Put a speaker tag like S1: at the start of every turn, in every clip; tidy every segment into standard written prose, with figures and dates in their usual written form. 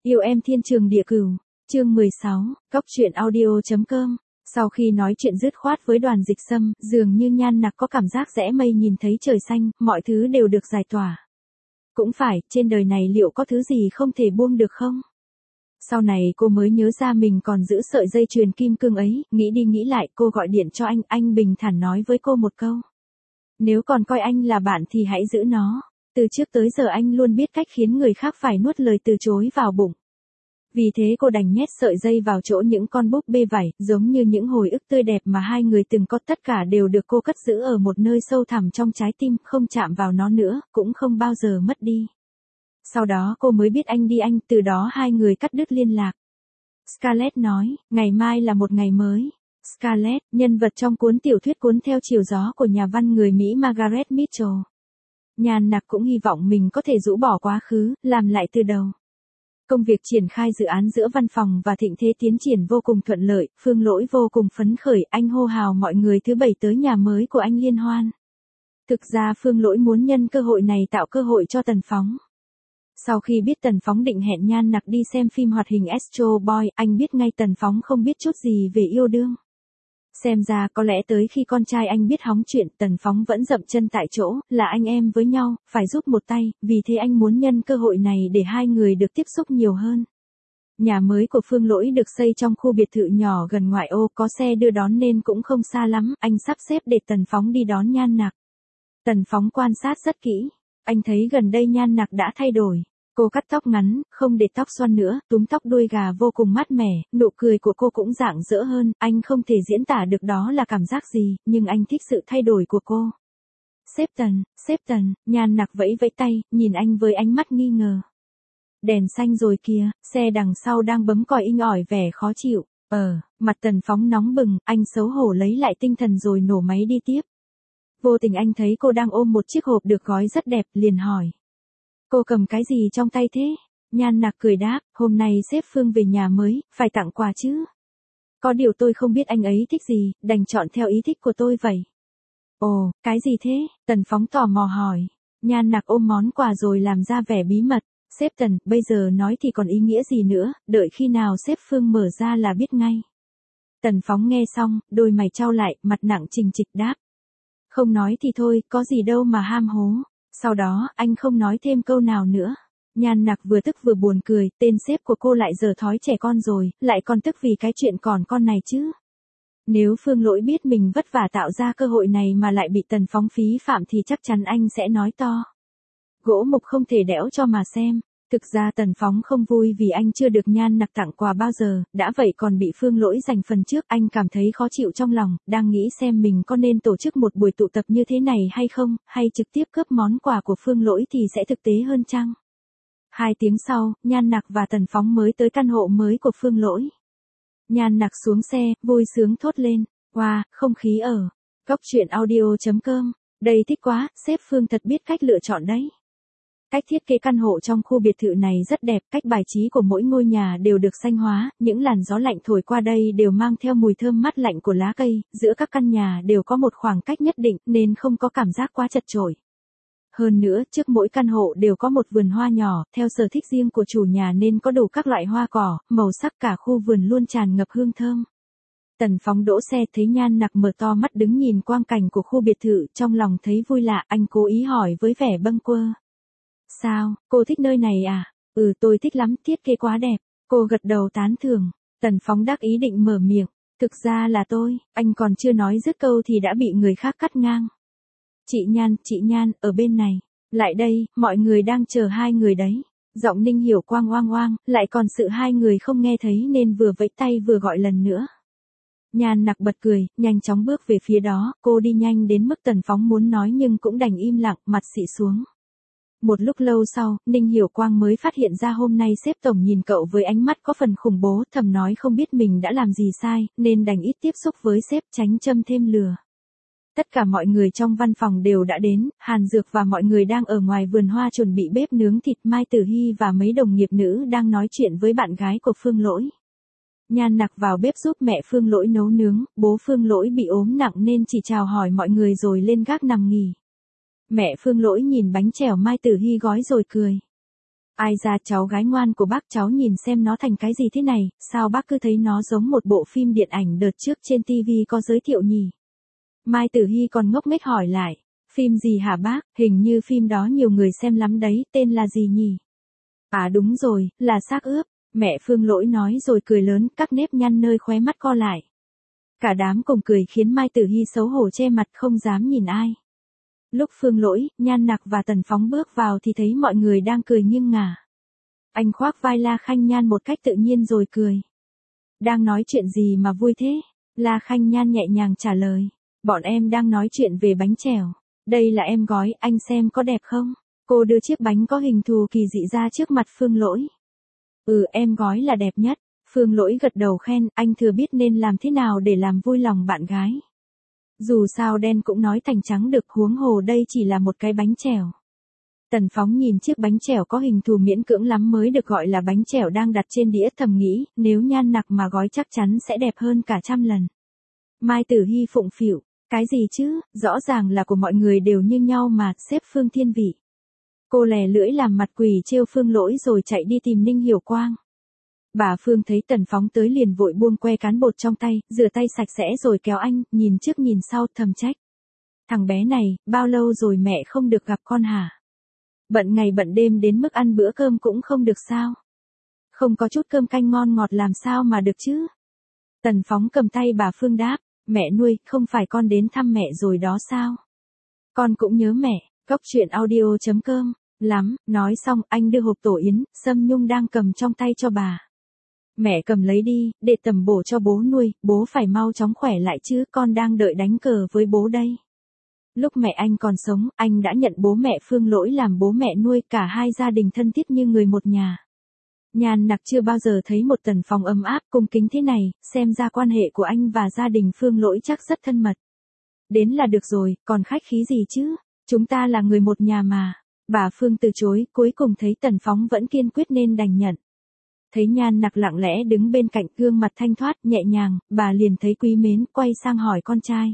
S1: Yêu em thiên trường địa cửu, chương 16, Cóc truyện audio.com. Sau khi nói chuyện dứt khoát với Đoàn Dịch Sâm, dường như Nhan Nặc có cảm giác rẽ mây nhìn thấy trời xanh, mọi thứ đều được giải tỏa. Cũng phải, trên đời này liệu có thứ gì không thể buông được không? Sau này cô mới nhớ ra mình còn giữ sợi dây chuyền kim cương ấy, nghĩ đi nghĩ lại cô gọi điện cho anh bình thản nói với cô một câu. Nếu còn coi anh là bạn thì hãy giữ nó. Từ trước tới giờ anh luôn biết cách khiến người khác phải nuốt lời từ chối vào bụng. Vì thế cô đành nhét sợi dây vào chỗ những con búp bê vải, giống như những hồi ức tươi đẹp mà hai người từng có, tất cả đều được cô cất giữ ở một nơi sâu thẳm trong trái tim, không chạm vào nó nữa, cũng không bao giờ mất đi. Sau đó cô mới biết anh đi từ đó hai người cắt đứt liên lạc. Scarlett nói, ngày mai là một ngày mới. Scarlett, nhân vật trong cuốn tiểu thuyết Cuốn theo chiều gió của nhà văn người Mỹ Margaret Mitchell. Nhan Nặc cũng hy vọng mình có thể rũ bỏ quá khứ, làm lại từ đầu. Công việc triển khai dự án giữa văn phòng và Thịnh Thế tiến triển vô cùng thuận lợi, Phương Lỗi vô cùng phấn khởi, anh hô hào mọi người thứ Bảy tới nhà mới của anh liên hoan. Thực ra Phương Lỗi muốn nhân cơ hội này tạo cơ hội cho Tần Phóng. Sau khi biết Tần Phóng định hẹn Nhan Nặc đi xem phim hoạt hình Astro Boy, anh biết ngay Tần Phóng không biết chút gì về yêu đương. Xem ra có lẽ tới khi con trai anh biết hóng chuyện, Tần Phóng vẫn dậm chân tại chỗ, là anh em với nhau, phải giúp một tay, vì thế anh muốn nhân cơ hội này để hai người được tiếp xúc nhiều hơn. Nhà mới của Phương Lỗi được xây trong khu biệt thự nhỏ gần ngoại ô, có xe đưa đón nên cũng không xa lắm, anh sắp xếp để Tần Phóng đi đón Nhan Nặc. Tần Phóng quan sát rất kỹ, anh thấy gần đây Nhan Nặc đã thay đổi. Cô cắt tóc ngắn, không để tóc xoăn nữa, túm tóc đuôi gà vô cùng mát mẻ, nụ cười của cô cũng rạng rỡ hơn, anh không thể diễn tả được đó là cảm giác gì, nhưng anh thích sự thay đổi của cô. Sếp Tần, Nhan Nặc vẫy vẫy tay, nhìn anh với ánh mắt nghi ngờ. Đèn xanh rồi kìa, xe đằng sau đang bấm còi inh ỏi vẻ khó chịu. Mặt Tần Phóng nóng bừng, anh xấu hổ lấy lại tinh thần rồi nổ máy đi tiếp. Vô tình anh thấy cô đang ôm một chiếc hộp được gói rất đẹp, liền hỏi. Cô cầm cái gì trong tay thế? Nhan Nặc cười đáp, hôm nay sếp Phương về nhà mới, phải tặng quà chứ. Có điều tôi không biết anh ấy thích gì, đành chọn theo ý thích của tôi vậy. Ồ, cái gì thế? Tần Phóng tò mò hỏi. Nhan Nặc ôm món quà rồi làm ra vẻ bí mật. Sếp Tần, bây giờ nói thì còn ý nghĩa gì nữa, đợi khi nào sếp Phương mở ra là biết ngay. Tần Phóng nghe xong, đôi mày chau lại, mặt nặng trịch trịch đáp. Không nói thì thôi, có gì đâu mà ham hố. Sau đó, anh không nói thêm câu nào nữa. Nhan Nặc vừa tức vừa buồn cười, tên sếp của cô lại giờ thói trẻ con rồi, lại còn tức vì cái chuyện còn con này chứ. Nếu Phương Lỗi biết mình vất vả tạo ra cơ hội này mà lại bị Tần Phóng phí phạm thì chắc chắn anh sẽ nói to. Gỗ mục không thể đẽo cho mà xem. Thực ra Tần Phóng không vui vì anh chưa được Nhan Nặc tặng quà bao giờ, đã vậy còn bị Phương Lỗi giành phần trước, anh cảm thấy khó chịu trong lòng, đang nghĩ xem mình có nên tổ chức một buổi tụ tập như thế này hay không, hay trực tiếp cướp món quà của Phương Lỗi thì sẽ thực tế hơn chăng? 2 tiếng sau, Nhan Nặc và Tần Phóng mới tới căn hộ mới của Phương Lỗi. Nhan Nặc xuống xe, vui sướng thốt lên, wow, không khí ở Cóc truyện audio.com, đây thích quá, sếp Phương thật biết cách lựa chọn đấy. Cách thiết kế căn hộ trong khu biệt thự này rất đẹp, cách bài trí của mỗi ngôi nhà đều được xanh hóa, những làn gió lạnh thổi qua đây đều mang theo mùi thơm mát lạnh của lá cây, giữa các căn nhà đều có một khoảng cách nhất định nên không có cảm giác quá chật chội. Hơn nữa, trước mỗi căn hộ đều có một vườn hoa nhỏ, theo sở thích riêng của chủ nhà nên có đủ các loại hoa cỏ, màu sắc, cả khu vườn luôn tràn ngập hương thơm. Tần Phóng đỗ xe thấy Nhan Nặc mở to mắt đứng nhìn quang cảnh của khu biệt thự, trong lòng thấy vui lạ, anh cố ý hỏi với vẻ bâng quơ. Sao, cô thích nơi này à? Tôi thích lắm, thiết kế quá đẹp. Cô gật đầu tán thưởng. Tần Phóng đắc ý định mở miệng. Thực ra là anh còn chưa nói dứt câu thì đã bị người khác cắt ngang. Chị Nhan, ở bên này. Lại đây, mọi người đang chờ hai người đấy. Giọng Ninh Hiểu Quang oang oang, lại còn sự hai người không nghe thấy nên vừa vẫy tay vừa gọi lần nữa. Nhan Nặc bật cười, nhanh chóng bước về phía đó, cô đi nhanh đến mức Tần Phóng muốn nói nhưng cũng đành im lặng, mặt xị xuống. Một lúc lâu sau, Ninh Hiểu Quang mới phát hiện ra hôm nay sếp tổng nhìn cậu với ánh mắt có phần khủng bố, thầm nói không biết mình đã làm gì sai, nên đành ít tiếp xúc với sếp tránh châm thêm lừa. Tất cả mọi người trong văn phòng đều đã đến, Hàn Dược và mọi người đang ở ngoài vườn hoa chuẩn bị bếp nướng thịt, Mai Tử Hy và mấy đồng nghiệp nữ đang nói chuyện với bạn gái của Phương Lỗi. Nhan Nặc vào bếp giúp mẹ Phương Lỗi nấu nướng, bố Phương Lỗi bị ốm nặng nên chỉ chào hỏi mọi người rồi lên gác nằm nghỉ. Mẹ Phương Lỗi nhìn bánh chèo Mai Tử Hy gói rồi cười. Ai ra cháu gái ngoan của bác, cháu nhìn xem nó thành cái gì thế này, sao bác cứ thấy nó giống một bộ phim điện ảnh đợt trước trên TV có giới thiệu nhỉ? Mai Tử Hy còn ngốc nghếch hỏi lại. Phim gì hả bác, hình như phim đó nhiều người xem lắm đấy, tên là gì nhỉ? À đúng rồi, là Xác ướp. Mẹ Phương Lỗi nói rồi cười lớn, các nếp nhăn nơi khóe mắt co lại. Cả đám cùng cười khiến Mai Tử Hy xấu hổ che mặt không dám nhìn ai. Lúc Phương Lỗi, Nhan Nặc và Tần Phóng bước vào thì thấy mọi người đang cười nghiêng ngả. Anh khoác vai La Khanh Nhan một cách tự nhiên rồi cười. Đang nói chuyện gì mà vui thế? La Khanh Nhan nhẹ nhàng trả lời. Bọn em đang nói chuyện về bánh chèo. Đây là em gói, anh xem có đẹp không? Cô đưa chiếc bánh có hình thù kỳ dị ra trước mặt Phương Lỗi. Em gói là đẹp nhất. Phương Lỗi gật đầu khen, anh thừa biết nên làm thế nào để làm vui lòng bạn gái. Dù sao đen cũng nói thành trắng được, huống hồ đây chỉ là một cái bánh chèo. Tần Phóng nhìn chiếc bánh chèo có hình thù miễn cưỡng lắm mới được gọi là bánh chèo đang đặt trên đĩa, thầm nghĩ, nếu Nhan Nặc mà gói chắc chắn sẽ đẹp hơn cả trăm lần. Mai Tử Hy phụng phịu, cái gì chứ, rõ ràng là của mọi người đều như nhau mà, xếp Phương Thiên Vị. Cô lè lưỡi làm mặt quỷ trêu Phương Lỗi rồi chạy đi tìm Ninh Hiểu Quang. Bà Phương thấy Tần Phóng tới liền vội buông que cán bột trong tay, rửa tay sạch sẽ rồi kéo anh, nhìn trước nhìn sau thầm trách. Thằng bé này, bao lâu rồi mẹ không được gặp con hả? Bận ngày bận đêm đến mức ăn bữa cơm cũng không được sao? Không có chút cơm canh ngon ngọt làm sao mà được chứ? Tần Phóng cầm tay bà Phương đáp, mẹ nuôi, không phải con đến thăm mẹ rồi đó sao? Con cũng nhớ mẹ. Cóc truyện audio.com. Lắm, nói xong anh đưa hộp tổ yến, Sâm Nhung đang cầm trong tay cho bà. Mẹ cầm lấy đi, để tầm bổ cho bố nuôi, bố phải mau chóng khỏe lại chứ, con đang đợi đánh cờ với bố đây. Lúc mẹ anh còn sống, anh đã nhận bố mẹ Phương Lỗi làm bố mẹ nuôi, cả hai gia đình thân thiết như người một nhà. Nhan Nặc chưa bao giờ thấy một Tần Phóng ấm áp cung kính thế này, xem ra quan hệ của anh và gia đình Phương Lỗi chắc rất thân mật. Đến là được rồi, còn khách khí gì chứ? Chúng ta là người một nhà mà. Bà Phương từ chối, cuối cùng thấy Tần Phóng vẫn kiên quyết nên đành nhận. Thấy Nhan Nặc lặng lẽ đứng bên cạnh, gương mặt thanh thoát, nhẹ nhàng, bà liền thấy quý mến, quay sang hỏi con trai.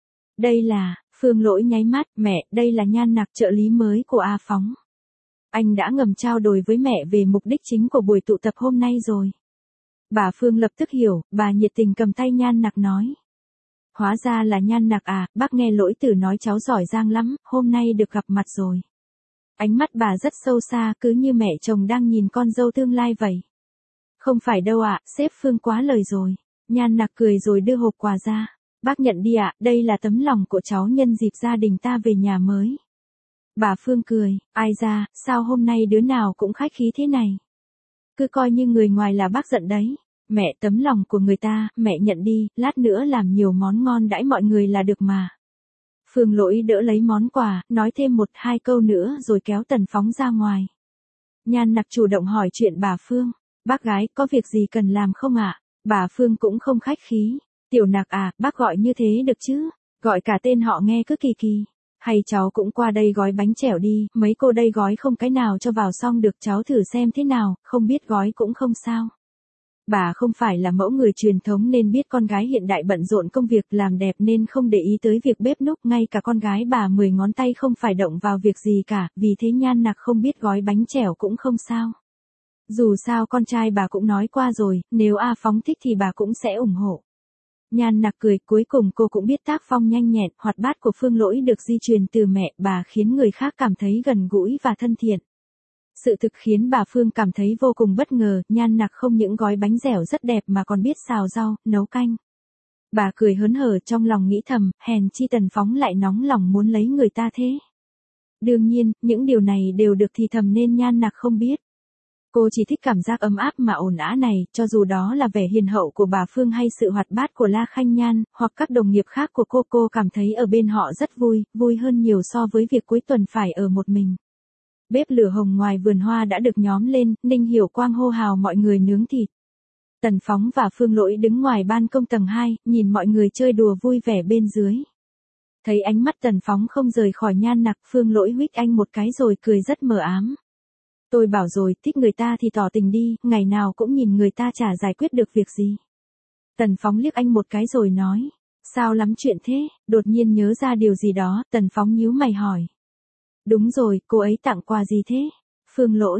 S1: Đây là, Phương Lỗi nháy mắt, mẹ, đây là Nhan Nặc, trợ lý mới của A Phóng. Anh đã ngầm trao đổi với mẹ về mục đích chính của buổi tụ tập hôm nay rồi. Bà Phương lập tức hiểu, bà nhiệt tình cầm tay Nhan Nặc nói. Hóa ra là Nhan Nặc à, bác nghe Lỗi Tử nói cháu giỏi giang lắm, hôm nay được gặp mặt rồi. Ánh mắt bà rất sâu xa, cứ như mẹ chồng đang nhìn con dâu tương lai vậy. Không phải đâu ạ, sếp Phương quá lời rồi. Nhan Nặc cười rồi đưa hộp quà ra. Bác nhận đi ạ, đây là tấm lòng của cháu nhân dịp gia đình ta về nhà mới. Bà Phương cười, ai ra, sao hôm nay đứa nào cũng khách khí thế này. Cứ coi như người ngoài là bác giận đấy. Mẹ, tấm lòng của người ta, mẹ nhận đi, lát nữa làm nhiều món ngon đãi mọi người là được mà. Phương Lỗi đỡ lấy món quà, nói thêm một hai câu nữa rồi kéo Tần Phóng ra ngoài. Nhan Nặc chủ động hỏi chuyện bà Phương. Bác gái, có việc gì cần làm không ạ? Bà Phương cũng không khách khí. Tiểu Nặc à, bác gọi như thế được chứ? Gọi cả tên họ nghe cứ kỳ kỳ. Hay cháu cũng qua đây gói bánh chèo đi, mấy cô đây gói không cái nào cho vào xong được, cháu thử xem thế nào, không biết gói cũng không sao. Bà không phải là mẫu người truyền thống nên biết con gái hiện đại bận rộn công việc làm đẹp nên không để ý tới việc bếp núc, ngay cả con gái bà 10 ngón tay không phải động vào việc gì cả, vì thế Nhan Nặc không biết gói bánh chèo cũng không sao. Dù sao con trai bà cũng nói qua rồi, nếu A Phóng thích thì bà cũng sẽ ủng hộ. Nhan Nặc cười, cuối cùng cô cũng biết tác phong nhanh nhẹn, hoạt bát của Phương Lỗi được di truyền từ mẹ bà khiến người khác cảm thấy gần gũi và thân thiện. Sự thực khiến bà Phương cảm thấy vô cùng bất ngờ, Nhan Nặc không những gói bánh dẻo rất đẹp mà còn biết xào rau, nấu canh. Bà cười hớn hở trong lòng nghĩ thầm, hèn chi Tần Phóng lại nóng lòng muốn lấy người ta thế. Đương nhiên, những điều này đều được thì thầm nên Nhan Nặc không biết. Cô chỉ thích cảm giác ấm áp mà ổn ả này, cho dù đó là vẻ hiền hậu của bà Phương hay sự hoạt bát của La Khanh Nhan, hoặc các đồng nghiệp khác của cô cảm thấy ở bên họ rất vui, vui hơn nhiều so với việc cuối tuần phải ở một mình. Bếp lửa hồng ngoài vườn hoa đã được nhóm lên, Ninh Hiểu Quang hô hào mọi người nướng thịt. Tần Phóng và Phương Lỗi đứng ngoài ban công tầng 2, nhìn mọi người chơi đùa vui vẻ bên dưới. Thấy ánh mắt Tần Phóng không rời khỏi Nhan Nặc, Phương Lỗi huých anh một cái rồi cười rất mờ ám. Tôi bảo rồi, thích người ta thì tỏ tình đi, ngày nào cũng nhìn người ta chả giải quyết được việc gì. Tần Phóng liếc anh một cái rồi nói, sao lắm chuyện thế, đột nhiên nhớ ra điều gì đó, Tần Phóng nhíu mày hỏi. Đúng rồi, cô ấy tặng quà gì thế? Phương Lỗi,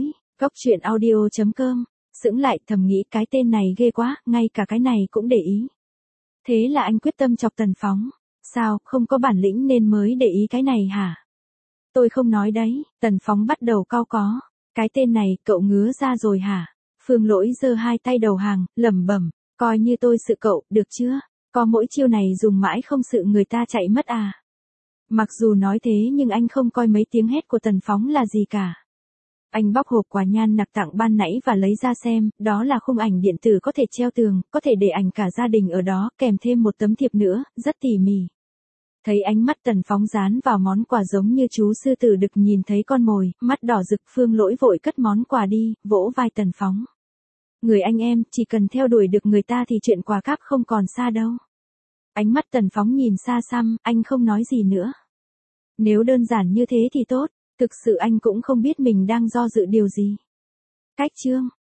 S1: Cóc truyện audio.com, sững lại thầm nghĩ cái tên này ghê quá, ngay cả cái này cũng để ý. Thế là anh quyết tâm chọc Tần Phóng. Sao, không có bản lĩnh nên mới để ý cái này hả? Tôi không nói đấy, Tần Phóng bắt đầu cau có. Cái tên này, cậu ngứa ra rồi hả? Phương Lỗi giơ hai tay đầu hàng, lẩm bẩm, coi như tôi sự cậu, được chưa? Có mỗi chiêu này dùng mãi không sự người ta chạy mất à? Mặc dù nói thế nhưng anh không coi mấy tiếng hét của Tần Phóng là gì cả. Anh bóc hộp quà nhan nặc tặng ban nãy và lấy ra xem, đó là khung ảnh điện tử có thể treo tường, có thể để ảnh cả gia đình ở đó, kèm thêm một tấm thiệp nữa, rất tỉ mỉ. Thấy ánh mắt Tần Phóng dán vào món quà giống như chú sư tử đực nhìn thấy con mồi, mắt đỏ rực. Phương Lỗi vội cất món quà đi, vỗ vai Tần Phóng. Người anh em, chỉ cần theo đuổi được người ta thì chuyện quà cáp không còn xa đâu. Ánh mắt Tần Phóng nhìn xa xăm, anh không nói gì nữa. Nếu đơn giản như thế thì tốt, thực sự anh cũng không biết mình đang do dự điều gì. Cách chương